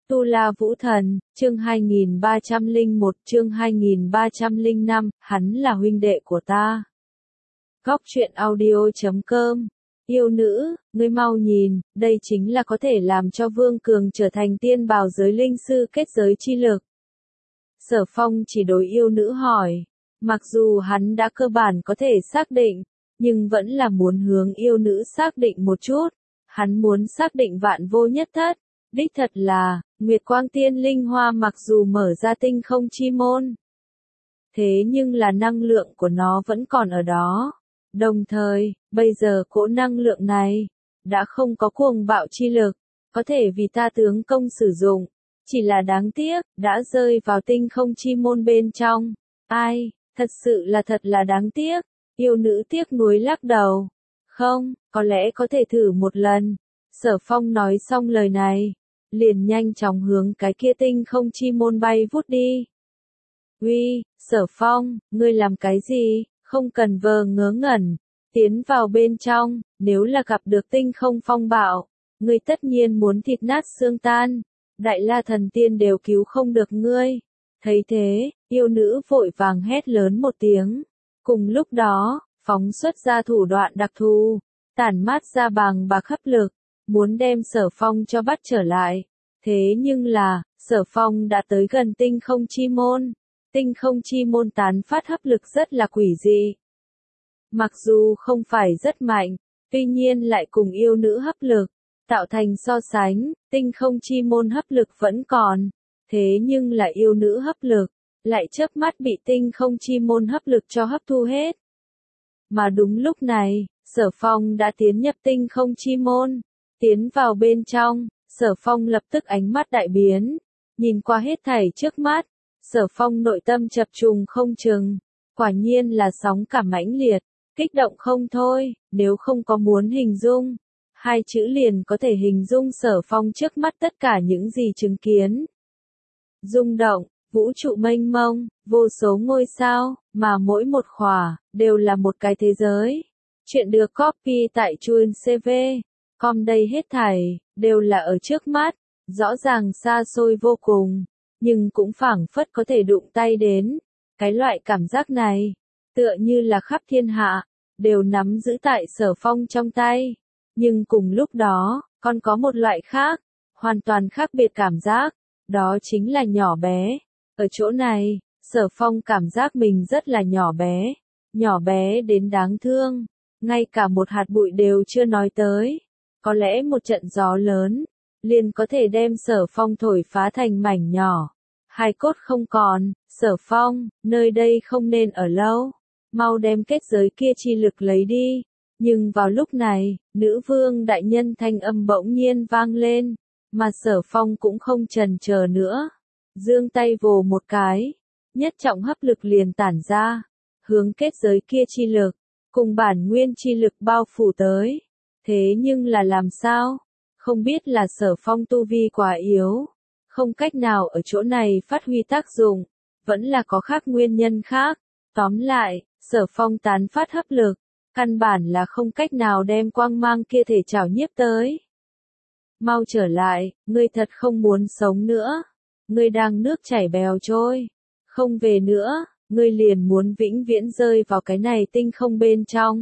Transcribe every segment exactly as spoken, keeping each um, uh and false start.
Tu La Vũ Thần, chương hai nghìn ba trăm lẻ một, chương hai nghìn ba trăm lẻ năm, hắn là huynh đệ của ta. Góc truyện audio chấm com. Yêu nữ, ngươi mau nhìn, đây chính là có thể làm cho Vương Cường trở thành tiên bào giới linh sư kết giới chi lực. Sở Phong chỉ đối yêu nữ hỏi, mặc dù hắn đã cơ bản có thể xác định, nhưng vẫn là muốn hướng yêu nữ xác định một chút, hắn muốn xác định vạn vô nhất thất. Đích thật là, Nguyệt Quang Tiên Linh Hoa mặc dù mở ra tinh không chi môn, thế nhưng là năng lượng của nó vẫn còn ở đó. Đồng thời, bây giờ cỗ năng lượng này, đã không có cuồng bạo chi lực, có thể vì ta tướng công sử dụng, chỉ là đáng tiếc, đã rơi vào tinh không chi môn bên trong. Ai, thật sự là thật là đáng tiếc, yêu nữ tiếc nuối lắc đầu. Không, có lẽ có thể thử một lần. Sở Phong nói xong lời này, liền nhanh chóng hướng cái kia tinh không chi môn bay vút đi. Uy, Sở Phong, ngươi làm cái gì? Không cần vờ ngớ ngẩn, tiến vào bên trong, nếu là gặp được tinh không phong bạo, ngươi tất nhiên muốn thịt nát xương tan, Đại La Thần Tiên đều cứu không được ngươi. Thấy thế, yêu nữ vội vàng hét lớn một tiếng, cùng lúc đó, phóng xuất ra thủ đoạn đặc thù, tản mát ra bàng bạc hấp lực, muốn đem Sở Phong cho bắt trở lại. Thế nhưng là, Sở Phong đã tới gần tinh không chi môn. Tinh không chi môn tán phát hấp lực rất là quỷ dị. Mặc dù không phải rất mạnh, tuy nhiên lại cùng yêu nữ hấp lực, tạo thành so sánh, tinh không chi môn hấp lực vẫn còn. Thế nhưng là yêu nữ hấp lực, lại chớp mắt bị tinh không chi môn hấp lực cho hấp thu hết. Mà đúng lúc này, Sở Phong đã tiến nhập tinh không chi môn, tiến vào bên trong, Sở Phong lập tức ánh mắt đại biến, nhìn qua hết thảy trước mắt. Sở Phong nội tâm chập trùng không chừng, quả nhiên là sóng cảm mãnh liệt, kích động không thôi, nếu không có muốn hình dung, hai chữ liền có thể hình dung Sở Phong trước mắt tất cả những gì chứng kiến. Rung động, vũ trụ mênh mông, vô số ngôi sao, mà mỗi một khỏa, đều là một cái thế giới. Chuyện được copy tại chuyen xê vê, com đây hết thảy, đều là ở trước mắt, rõ ràng xa xôi vô cùng. Nhưng cũng phảng phất có thể đụng tay đến. Cái loại cảm giác này, tựa như là khắp thiên hạ, đều nắm giữ tại Sở Phong trong tay. Nhưng cùng lúc đó, còn có một loại khác, hoàn toàn khác biệt cảm giác, đó chính là nhỏ bé. Ở chỗ này, Sở Phong cảm giác mình rất là nhỏ bé, nhỏ bé đến đáng thương, ngay cả một hạt bụi đều chưa nói tới. Có lẽ một trận gió lớn, liền có thể đem Sở Phong thổi phá thành mảnh nhỏ. Hai cốt không còn, Sở Phong, nơi đây không nên ở lâu. Mau đem kết giới kia chi lực lấy đi. Nhưng vào lúc này, nữ vương đại nhân thanh âm bỗng nhiên vang lên, mà Sở Phong cũng không chần chờ nữa. Giương tay vồ một cái, nhất trọng hấp lực liền tản ra, hướng kết giới kia chi lực, cùng bản nguyên chi lực bao phủ tới. Thế nhưng là làm sao? Không biết là Sở Phong tu vi quá yếu, không cách nào ở chỗ này phát huy tác dụng, vẫn là có khác nguyên nhân khác. Tóm lại, Sở Phong tán phát hấp lực, căn bản là không cách nào đem quang mang kia thể trảo nhiếp tới. Mau trở lại, ngươi thật không muốn sống nữa. Ngươi đang nước chảy bèo trôi, không về nữa, ngươi liền muốn vĩnh viễn rơi vào cái này tinh không bên trong.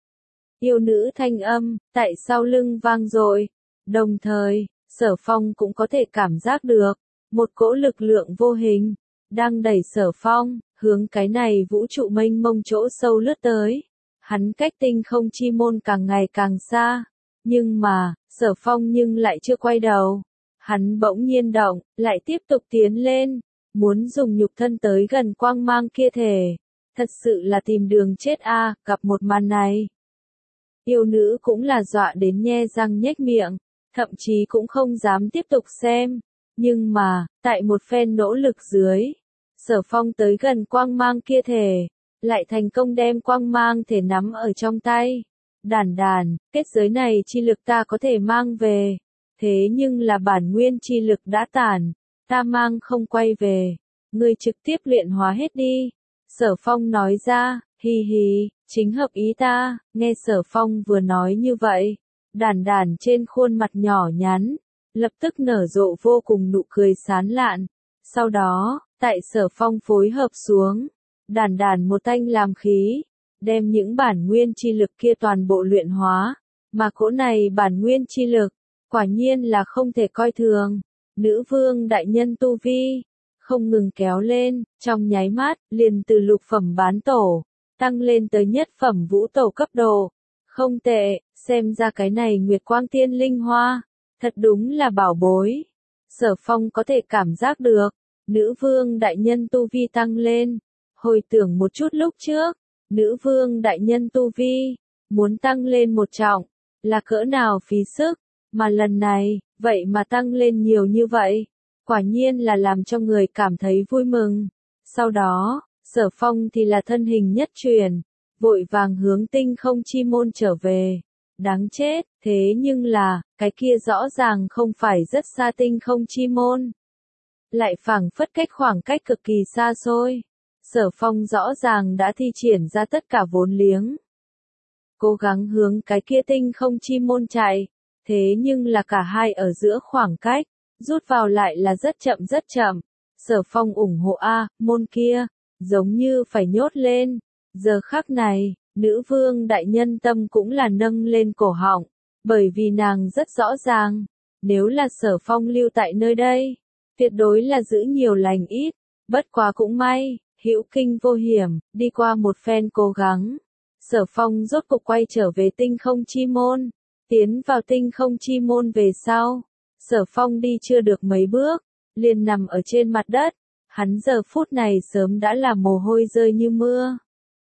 Yêu nữ thanh âm, tại sau lưng vang dội, đồng thời, Sở Phong cũng có thể cảm giác được, một cỗ lực lượng vô hình, đang đẩy Sở Phong, hướng cái này vũ trụ mênh mông chỗ sâu lướt tới. Hắn cách tinh không chi môn càng ngày càng xa, nhưng mà, Sở Phong nhưng lại chưa quay đầu. Hắn bỗng nhiên động, lại tiếp tục tiến lên, muốn dùng nhục thân tới gần quang mang kia thể. Thật sự là tìm đường chết a, à, gặp một màn này. Yêu nữ cũng là dọa đến nhe răng nhếch miệng, thậm chí cũng không dám tiếp tục xem. Nhưng mà, tại một phen nỗ lực dưới, Sở Phong tới gần quang mang kia thể, lại thành công đem quang mang thể nắm ở trong tay. Đàn đàn, kết giới này chi lực ta có thể mang về, thế nhưng là bản nguyên chi lực đã tản, ta mang không quay về, ngươi trực tiếp luyện hóa hết đi. Sở Phong nói ra, hi hi, chính hợp ý ta. Nghe Sở Phong vừa nói như vậy, đàn đàn trên khuôn mặt nhỏ nhắn, lập tức nở rộ vô cùng nụ cười sán lạn. Sau đó, tại Sở Phong phối hợp xuống, đàn đàn một tanh làm khí, đem những bản nguyên chi lực kia toàn bộ luyện hóa, mà cỗ này bản nguyên chi lực, quả nhiên là không thể coi thường. Nữ vương đại nhân tu vi, không ngừng kéo lên, trong nháy mắt, liền từ lục phẩm bán tổ, tăng lên tới nhất phẩm vũ tổ cấp độ. Không tệ, xem ra cái này Nguyệt Quang Tiên Linh Hoa, thật đúng là bảo bối. Sở Phong có thể cảm giác được, nữ vương đại nhân tu vi tăng lên. Hồi tưởng một chút lúc trước, nữ vương đại nhân tu vi, muốn tăng lên một trọng, là cỡ nào phí sức, mà lần này, vậy mà tăng lên nhiều như vậy, quả nhiên là làm cho người cảm thấy vui mừng. Sau đó, Sở Phong thì là thân hình nhất chuyển, vội vàng hướng tinh không chi môn trở về. Đáng chết, thế nhưng là, cái kia rõ ràng không phải rất xa tinh không chi môn. Lại phảng phất cách khoảng cách cực kỳ xa xôi. Sở Phong rõ ràng đã thi triển ra tất cả vốn liếng. Cố gắng hướng cái kia tinh không chi môn chạy. Thế nhưng là cả hai ở giữa khoảng cách, rút vào lại là rất chậm rất chậm. Sở Phong ủng hộ A, môn kia, giống như phải nhốt lên. Giờ khắc này, nữ vương đại nhân tâm cũng là nâng lên cổ họng, bởi vì nàng rất rõ ràng, nếu là Sở Phong lưu tại nơi đây, tuyệt đối là giữ nhiều lành ít, bất quá cũng may, hữu kinh vô hiểm, đi qua một phen cố gắng. Sở Phong rốt cục quay trở về tinh không chi môn, tiến vào tinh không chi môn về sau. Sở Phong đi chưa được mấy bước, liền nằm ở trên mặt đất, hắn giờ phút này sớm đã là mồ hôi rơi như mưa.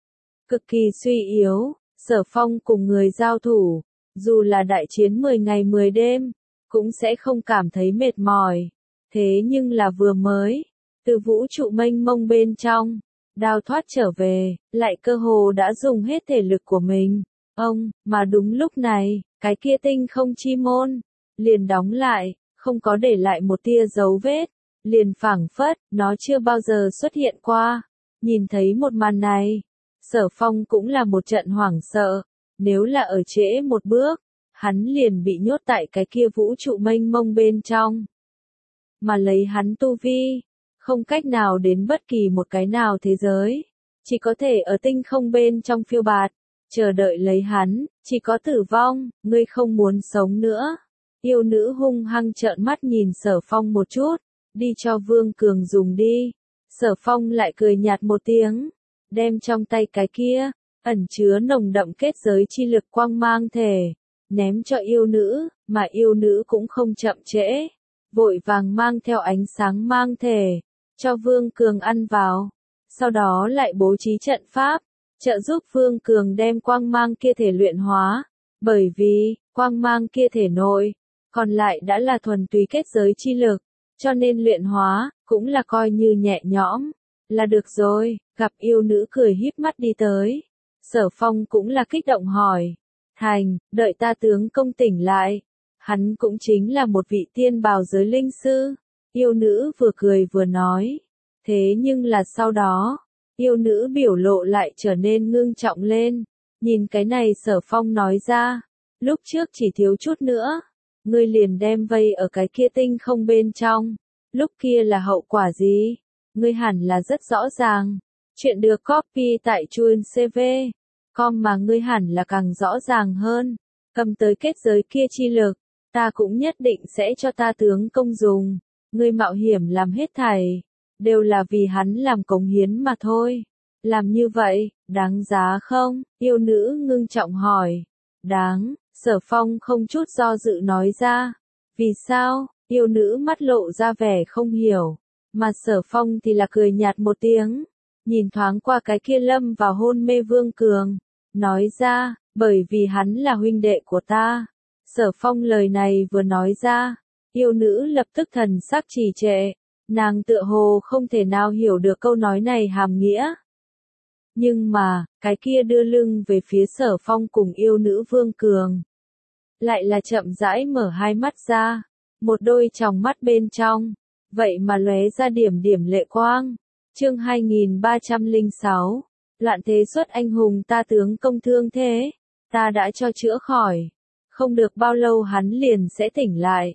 Cực kỳ suy yếu, Sở Phong cùng người giao thủ, dù là đại chiến mười ngày mười đêm, cũng sẽ không cảm thấy mệt mỏi. Thế nhưng là vừa mới, từ vũ trụ mênh mông bên trong, đào thoát trở về, lại cơ hồ đã dùng hết thể lực của mình. Ông, mà đúng lúc này, cái kia tinh không chi môn, liền đóng lại, không có để lại một tia dấu vết, liền phảng phất, nó chưa bao giờ xuất hiện qua. Nhìn thấy một màn này, Sở Phong cũng là một trận hoảng sợ, nếu là ở trễ một bước, hắn liền bị nhốt tại cái kia vũ trụ mênh mông bên trong. Mà lấy hắn tu vi, không cách nào đến bất kỳ một cái nào thế giới, chỉ có thể ở tinh không bên trong phiêu bạt, chờ đợi lấy hắn, chỉ có tử vong, ngươi không muốn sống nữa. Yêu nữ hung hăng trợn mắt nhìn Sở Phong một chút, đi cho Vương Cường dùng đi. Sở Phong lại cười nhạt một tiếng, đem trong tay cái kia, ẩn chứa nồng đậm kết giới chi lực quang mang thể, ném cho yêu nữ, mà yêu nữ cũng không chậm trễ, vội vàng mang theo ánh sáng mang thể, cho Vương Cường ăn vào, sau đó lại bố trí trận pháp, trợ giúp Vương Cường đem quang mang kia thể luyện hóa, bởi vì, quang mang kia thể nội, còn lại đã là thuần túy kết giới chi lực, cho nên luyện hóa, cũng là coi như nhẹ nhõm, là được rồi. Gặp yêu nữ cười híp mắt đi tới, Sở Phong cũng là kích động hỏi, thành, đợi ta tướng công tỉnh lại, hắn cũng chính là một vị tiên bào giới linh sư. Yêu nữ vừa cười vừa nói, thế nhưng là sau đó, yêu nữ biểu lộ lại trở nên ngưng trọng lên, nhìn cái này Sở Phong nói ra, lúc trước chỉ thiếu chút nữa, ngươi liền đem vây ở cái kia tinh không bên trong, lúc kia là hậu quả gì, ngươi hẳn là rất rõ ràng. Chuyện được copy tại chuan xê vê chấm com mà ngươi hẳn là càng rõ ràng hơn. Cầm tới kết giới kia chi lực, ta cũng nhất định sẽ cho ta tướng công dùng. Ngươi mạo hiểm làm hết thảy, đều là vì hắn làm cống hiến mà thôi. Làm như vậy, đáng giá không? Yêu nữ ngưng trọng hỏi. Đáng, Sở Phong không chút do dự nói ra. Vì sao? Yêu nữ mắt lộ ra vẻ không hiểu, mà Sở Phong thì là cười nhạt một tiếng. Nhìn thoáng qua cái kia lâm vào hôn mê Vương Cường, nói ra, bởi vì hắn là huynh đệ của ta. Sở Phong lời này vừa nói ra, yêu nữ lập tức thần sắc trì trệ, nàng tựa hồ không thể nào hiểu được câu nói này hàm nghĩa. Nhưng mà, cái kia đưa lưng về phía Sở Phong cùng yêu nữ Vương Cường, lại là chậm rãi mở hai mắt ra, một đôi tròng mắt bên trong, vậy mà lóe ra điểm điểm lệ quang. Chương hai nghìn ba trăm lẻ sáu, loạn thế xuất anh hùng ta tướng công thương thế, ta đã cho chữa khỏi, không được bao lâu hắn liền sẽ tỉnh lại.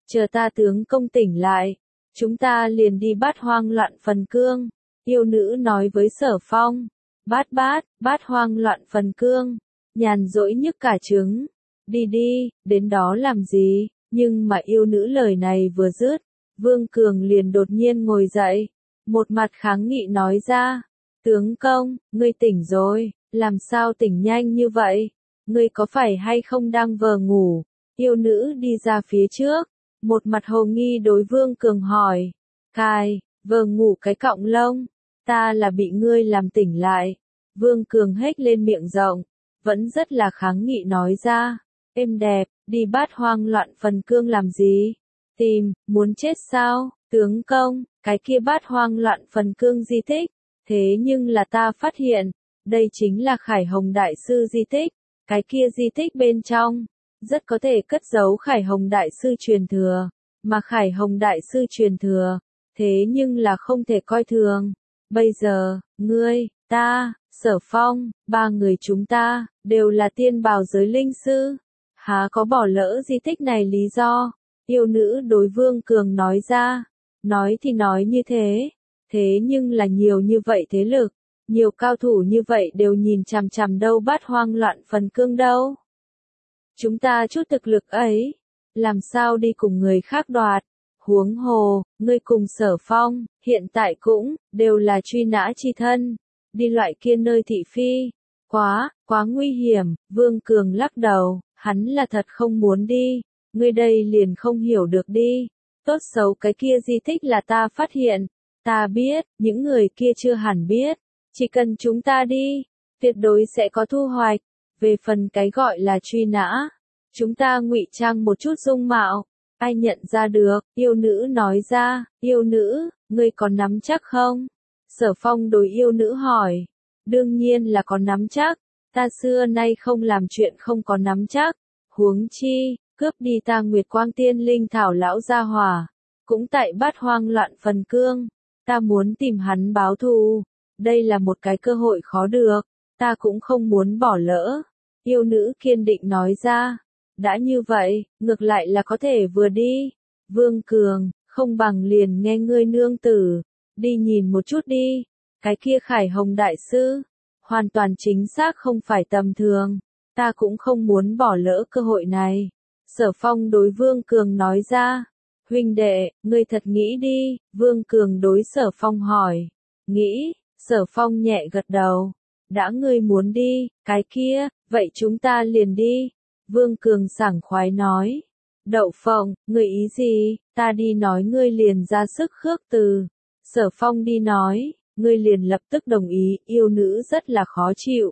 chờ ta tướng công tỉnh lại, chúng ta liền đi Bát Hoang Loạn Phần Cương. Yêu nữ nói với Sở Phong, bát bát, bát hoang loạn phần cương, nhàn rỗi nhức cả trứng, đi đi, đến đó làm gì, nhưng mà yêu nữ lời này vừa dứt, Vương Cường liền đột nhiên ngồi dậy, một mặt kháng nghị nói ra, tướng công, ngươi tỉnh rồi, làm sao tỉnh nhanh như vậy, ngươi có phải hay không đang vờ ngủ, yêu nữ đi ra phía trước, một mặt hồ nghi đối Vương Cường hỏi, cài, vờ ngủ cái cọng lông, ta là bị ngươi làm tỉnh lại, Vương Cường hét lên miệng rộng, vẫn rất là kháng nghị nói ra, êm đẹp, đi Bát Hoang Loạn Phần Cương làm gì, tìm, muốn chết sao, tướng công, cái kia Bát Hoang Loạn Phần Cương di tích, thế nhưng là ta phát hiện, đây chính là Khải Hồng Đại Sư di tích, cái kia di tích bên trong, rất có thể cất giấu Khải Hồng Đại Sư truyền thừa, mà Khải Hồng Đại Sư truyền thừa, thế nhưng là không thể coi thường. Bây giờ, ngươi, ta, Sở Phong, ba người chúng ta, đều là tiên bào giới linh sư. Há có bỏ lỡ di tích này lý do? Yêu nữ đối Vương Cường nói ra. Nói thì nói như thế. Thế nhưng là nhiều như vậy thế lực. Nhiều cao thủ như vậy đều nhìn chằm chằm đâu Bát Hoang Loạn Phần Cương đâu. Chúng ta chút thực lực ấy. Làm sao đi cùng người khác đoạt? Huống hồ, ngươi cùng Sở Phong, hiện tại cũng, đều là truy nã chi thân, đi loại kia nơi thị phi, quá, quá nguy hiểm, Vương Cường lắc đầu, hắn là thật không muốn đi, ngươi đây liền không hiểu được đi, tốt xấu cái kia di tích là ta phát hiện, ta biết, những người kia chưa hẳn biết, chỉ cần chúng ta đi, tuyệt đối sẽ có thu hoạch, về phần cái gọi là truy nã, chúng ta ngụy trang một chút dung mạo. Ai nhận ra được, yêu nữ nói ra, yêu nữ, ngươi có nắm chắc không? Sở Phong đối yêu nữ hỏi, đương nhiên là có nắm chắc, ta xưa nay không làm chuyện không có nắm chắc, huống chi, cướp đi ta Nguyệt Quang Tiên Linh Thảo lão gia hỏa, cũng tại Bát Hoang Loạn Phần Cương, ta muốn tìm hắn báo thù, đây là một cái cơ hội khó được, ta cũng không muốn bỏ lỡ, yêu nữ kiên định nói ra. Đã như vậy, ngược lại là có thể vừa đi. Vương Cường, không bằng liền nghe ngươi nương tử. Đi nhìn một chút đi. Cái kia Khải Hồng Đại Sư. Hoàn toàn chính xác không phải tầm thường. Ta cũng không muốn bỏ lỡ cơ hội này. Sở Phong đối Vương Cường nói ra. Huynh đệ, ngươi thật nghĩ đi. Vương Cường đối Sở Phong hỏi. Nghĩ, Sở Phong nhẹ gật đầu. Đã ngươi muốn đi, cái kia, vậy chúng ta liền đi. Vương Cường sảng khoái nói, Đậu Phộng, ngươi ý gì, ta đi nói ngươi liền ra sức khước từ. Sở Phong đi nói, ngươi liền lập tức đồng ý, yêu nữ rất là khó chịu.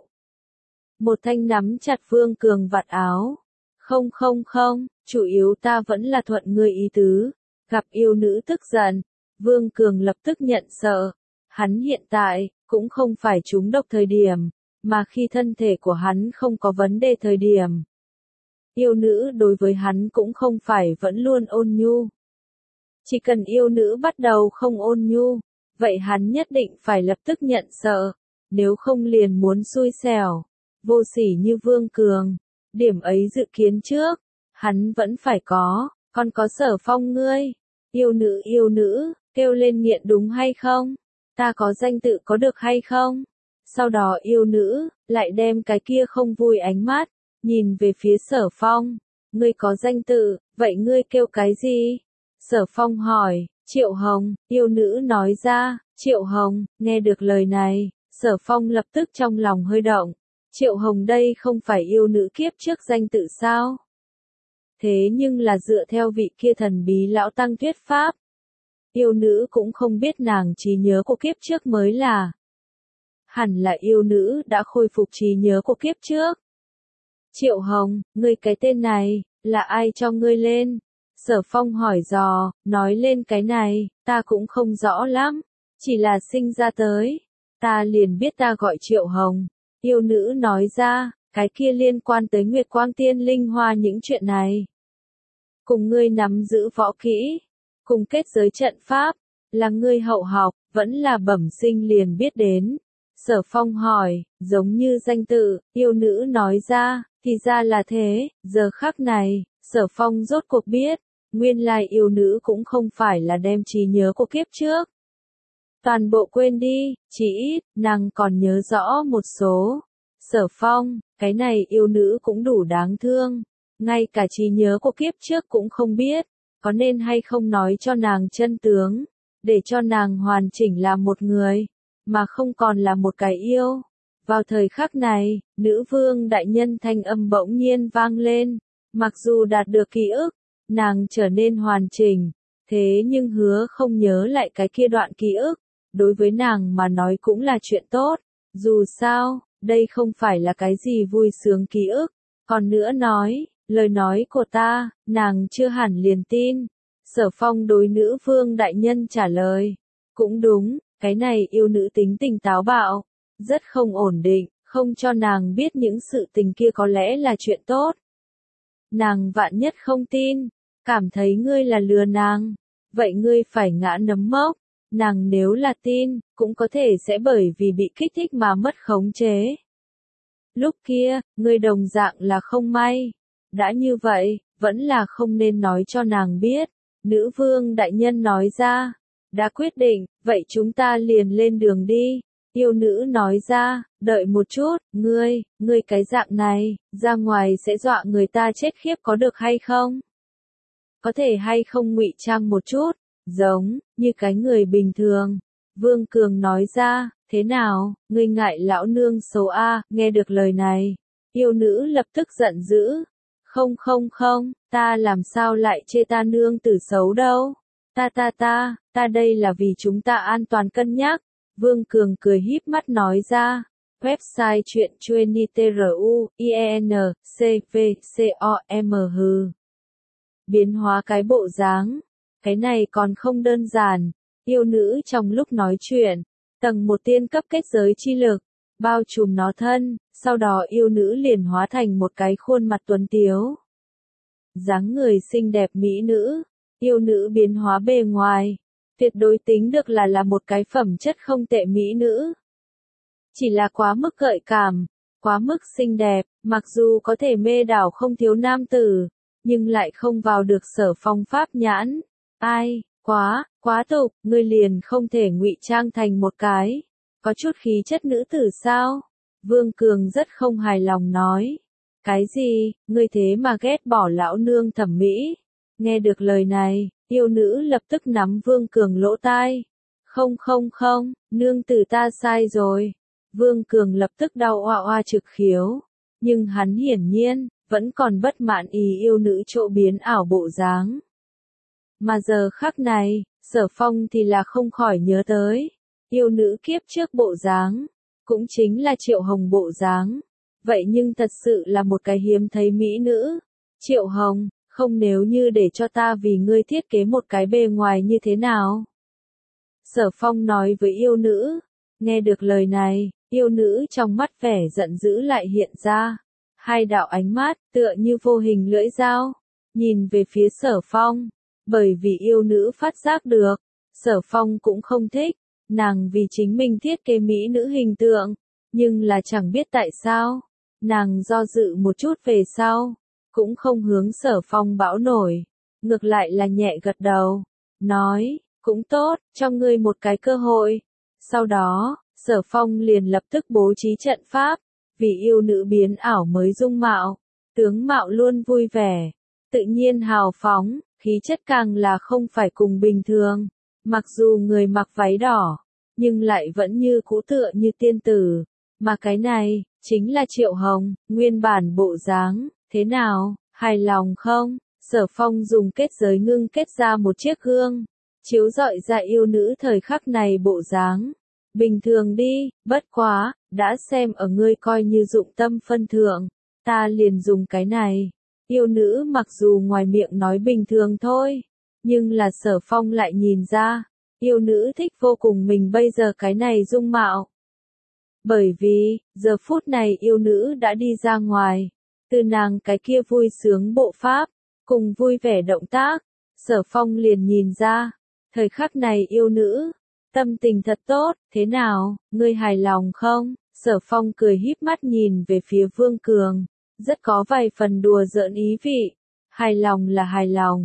Một thanh nắm chặt Vương Cường vạt áo. Không không không, chủ yếu ta vẫn là thuận ngươi ý tứ. Gặp yêu nữ tức giận, Vương Cường lập tức nhận sợ. Hắn hiện tại, cũng không phải trúng độc thời điểm, mà khi thân thể của hắn không có vấn đề thời điểm. Yêu nữ đối với hắn cũng không phải vẫn luôn ôn nhu. Chỉ cần yêu nữ bắt đầu không ôn nhu, vậy hắn nhất định phải lập tức nhận sợ, nếu không liền muốn xui xẻo. Vô sỉ như Vương Cường, điểm ấy dự kiến trước, hắn vẫn phải có, còn có Sở Phong ngươi. Yêu nữ yêu nữ, kêu lên nghiện đúng hay không? Ta có danh tự có được hay không? Sau đó yêu nữ, lại đem cái kia không vui ánh mắt. Nhìn về phía Sở Phong, ngươi có danh tự, vậy ngươi kêu cái gì? Sở Phong hỏi, Triệu Hồng, yêu nữ nói ra, Triệu Hồng, nghe được lời này, Sở Phong lập tức trong lòng hơi động, Triệu Hồng đây không phải yêu nữ kiếp trước danh tự sao? Thế nhưng là dựa theo vị kia thần bí lão tăng thuyết pháp, yêu nữ cũng không biết nàng trí nhớ của kiếp trước mới là. Hẳn là yêu nữ đã khôi phục trí nhớ của kiếp trước. Triệu Hồng, ngươi cái tên này, là ai cho ngươi lên? Sở Phong hỏi dò, nói lên cái này, ta cũng không rõ lắm, chỉ là sinh ra tới. Ta liền biết ta gọi Triệu Hồng. Yêu nữ nói ra, cái kia liên quan tới Nguyệt Quang Tiên Linh Hoa những chuyện này. Cùng ngươi nắm giữ võ kỹ, cùng kết giới trận pháp, là ngươi hậu học, vẫn là bẩm sinh liền biết đến. Sở Phong hỏi, giống như danh tự, yêu nữ nói ra, thì ra là thế, giờ khắc này, Sở Phong rốt cuộc biết, nguyên lai yêu nữ cũng không phải là đem trí nhớ của kiếp trước toàn bộ quên đi, chỉ ít, nàng còn nhớ rõ một số. Sở Phong, cái này yêu nữ cũng đủ đáng thương, ngay cả trí nhớ của kiếp trước cũng không biết, có nên hay không nói cho nàng chân tướng, để cho nàng hoàn chỉnh là một người, mà không còn là một cái yêu. Vào thời khắc này, nữ vương đại nhân thanh âm bỗng nhiên vang lên, mặc dù đạt được ký ức, nàng trở nên hoàn chỉnh, thế nhưng hứa không nhớ lại cái kia đoạn ký ức, đối với nàng mà nói cũng là chuyện tốt, dù sao, đây không phải là cái gì vui sướng ký ức, còn nữa nói, lời nói của ta, nàng chưa hẳn liền tin. Sở Phong đối nữ vương đại nhân trả lời, cũng đúng, cái này yêu nữ tính tình táo bạo, rất không ổn định, không cho nàng biết những sự tình kia có lẽ là chuyện tốt. Nàng vạn nhất không tin, cảm thấy ngươi là lừa nàng, vậy ngươi phải ngã nấm mốc. Nàng nếu là tin, cũng có thể sẽ bởi vì bị kích thích mà mất khống chế. Lúc kia, ngươi đồng dạng là không may. Đã như vậy, vẫn là không nên nói cho nàng biết. Nữ vương đại nhân nói ra. Đã quyết định, vậy chúng ta liền lên đường đi. Yêu nữ nói ra, đợi một chút, ngươi, ngươi cái dạng này, ra ngoài sẽ dọa người ta chết khiếp có được hay không? Có thể hay không ngụy trang một chút? Giống, như cái người bình thường. Vương Cường nói ra, thế nào, ngươi ngại lão nương xấu a? Nghe được lời này, yêu nữ lập tức giận dữ. Không không không, ta làm sao lại chê ta nương tử xấu đâu. Ta ta ta, ta đây là vì chúng ta an toàn cân nhắc. Vương Cường cười híp mắt nói ra. Website chuyện chuyên nitru, ien, cv, com hừ. Biến hóa cái bộ dáng. Cái này còn không đơn giản, yêu nữ trong lúc nói chuyện, tầng một tiên cấp kết giới chi lực, bao trùm nó thân, sau đó yêu nữ liền hóa thành một cái khuôn mặt tuấn tiếu. Dáng người xinh đẹp mỹ nữ, yêu nữ biến hóa bề ngoài, tuyệt đối tính được là là một cái phẩm chất không tệ mỹ nữ. Chỉ là quá mức gợi cảm, quá mức xinh đẹp, mặc dù có thể mê đảo không thiếu nam tử, nhưng lại không vào được Sở Phong pháp nhãn. Ai, quá, quá tục, ngươi liền không thể ngụy trang thành một cái, có chút khí chất nữ tử sao? Vương Cường rất không hài lòng nói. Cái gì, ngươi thế mà ghét bỏ lão nương thẩm mỹ? Nghe được lời này, yêu nữ lập tức nắm Vương Cường lỗ tai. Không không không, nương tử ta sai rồi. Vương Cường lập tức đau oa oa trực khiếu. Nhưng hắn hiển nhiên, vẫn còn bất mãn ý yêu nữ chỗ biến ảo bộ dáng. Mà giờ khắc này, Sở Phong thì là không khỏi nhớ tới. Yêu nữ kiếp trước bộ dáng, cũng chính là Triệu Hồng bộ dáng. Vậy nhưng thật sự là một cái hiếm thấy mỹ nữ. Triệu Hồng, không nếu như để cho ta vì ngươi thiết kế một cái bề ngoài như thế nào? Sở Phong nói với yêu nữ. Nghe được lời này, yêu nữ trong mắt vẻ giận dữ lại hiện ra. Hai đạo ánh mắt, tựa như vô hình lưỡi dao, nhìn về phía Sở Phong. Bởi vì yêu nữ phát giác được, Sở Phong cũng không thích, nàng vì chính mình thiết kế mỹ nữ hình tượng, nhưng là chẳng biết tại sao, nàng do dự một chút về sau, cũng không hướng Sở Phong bão nổi, ngược lại là nhẹ gật đầu, nói, cũng tốt, cho ngươi một cái cơ hội. Sau đó, Sở Phong liền lập tức bố trí trận pháp, vì yêu nữ biến ảo mới dung mạo, tướng mạo luôn vui vẻ, tự nhiên hào phóng. Khí chất càng là không phải cùng bình thường, mặc dù người mặc váy đỏ, nhưng lại vẫn như cũ tựa như tiên tử, mà cái này, chính là Triệu Hồng, nguyên bản bộ dáng, thế nào, hài lòng không? Sở Phong dùng kết giới ngưng kết ra một chiếc gương, chiếu rọi ra yêu nữ thời khắc này bộ dáng. Bình thường đi, bất quá, đã xem ở ngươi coi như dụng tâm phân thượng, ta liền dùng cái này. Yêu nữ mặc dù ngoài miệng nói bình thường thôi, nhưng là Sở Phong lại nhìn ra, yêu nữ thích vô cùng mình bây giờ cái này dung mạo. Bởi vì, giờ phút này yêu nữ đã đi ra ngoài, từ nàng cái kia vui sướng bộ pháp, cùng vui vẻ động tác, Sở Phong liền nhìn ra, thời khắc này yêu nữ, tâm tình thật tốt, thế nào, ngươi hài lòng không? Sở Phong cười híp mắt nhìn về phía Vương Cường. Rất có vài phần đùa giỡn ý vị. Hài lòng là hài lòng.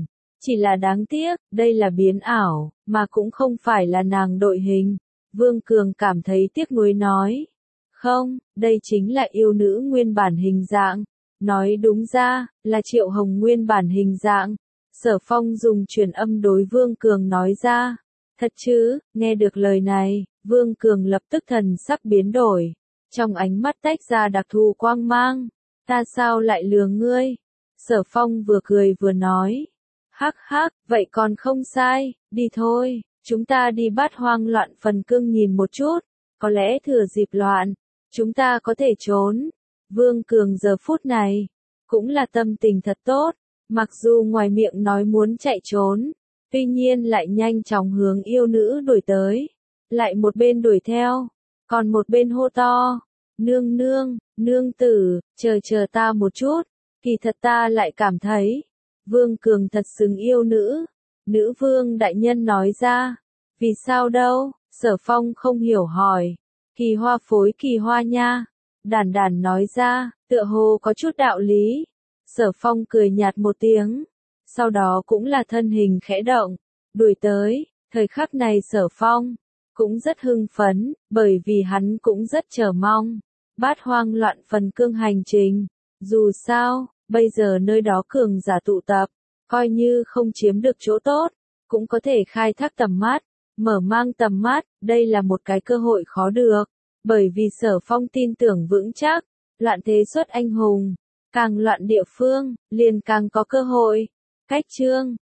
Chỉ là đáng tiếc, đây là biến ảo, mà cũng không phải là nàng đội hình. Vương Cường cảm thấy tiếc nuối nói. Không, đây chính là yêu nữ nguyên bản hình dạng. Nói đúng ra, là Triệu Hồng nguyên bản hình dạng. Sở Phong dùng truyền âm đối Vương Cường nói ra. Thật chứ, nghe được lời này, Vương Cường lập tức thần sắc biến đổi. Trong ánh mắt tách ra đặc thù quang mang. Ta sao lại lừa ngươi? Sở Phong vừa cười vừa nói. Hắc hắc, vậy còn không sai, đi thôi, chúng ta đi Bát Hoang Loạn Phần Cương nhìn một chút, có lẽ thừa dịp loạn, chúng ta có thể trốn. Vương Cường giờ phút này, cũng là tâm tình thật tốt, mặc dù ngoài miệng nói muốn chạy trốn, tuy nhiên lại nhanh chóng hướng yêu nữ đuổi tới, lại một bên đuổi theo, còn một bên hô to, nương nương, nương tử, chờ chờ ta một chút, kỳ thật ta lại cảm thấy, Vương Cường thật xứng yêu nữ. Nữ vương đại nhân nói ra. Vì sao đâu? Sở Phong không hiểu hỏi. Kỳ hoa phối kỳ hoa nha. Đàn đàn nói ra, tựa hồ có chút đạo lý. Sở Phong cười nhạt một tiếng. Sau đó cũng là thân hình khẽ động. Đuổi tới, thời khắc này Sở Phong cũng rất hưng phấn, bởi vì hắn cũng rất chờ mong. Bát Hoang Loạn Phần Cương hành trình. Dù sao, bây giờ nơi đó cường giả tụ tập, coi như không chiếm được chỗ tốt, cũng có thể khai thác tầm mắt, mở mang tầm mắt, đây là một cái cơ hội khó được, bởi vì Sở Phong tin tưởng vững chắc, loạn thế xuất anh hùng, càng loạn địa phương, liền càng có cơ hội. Cách chương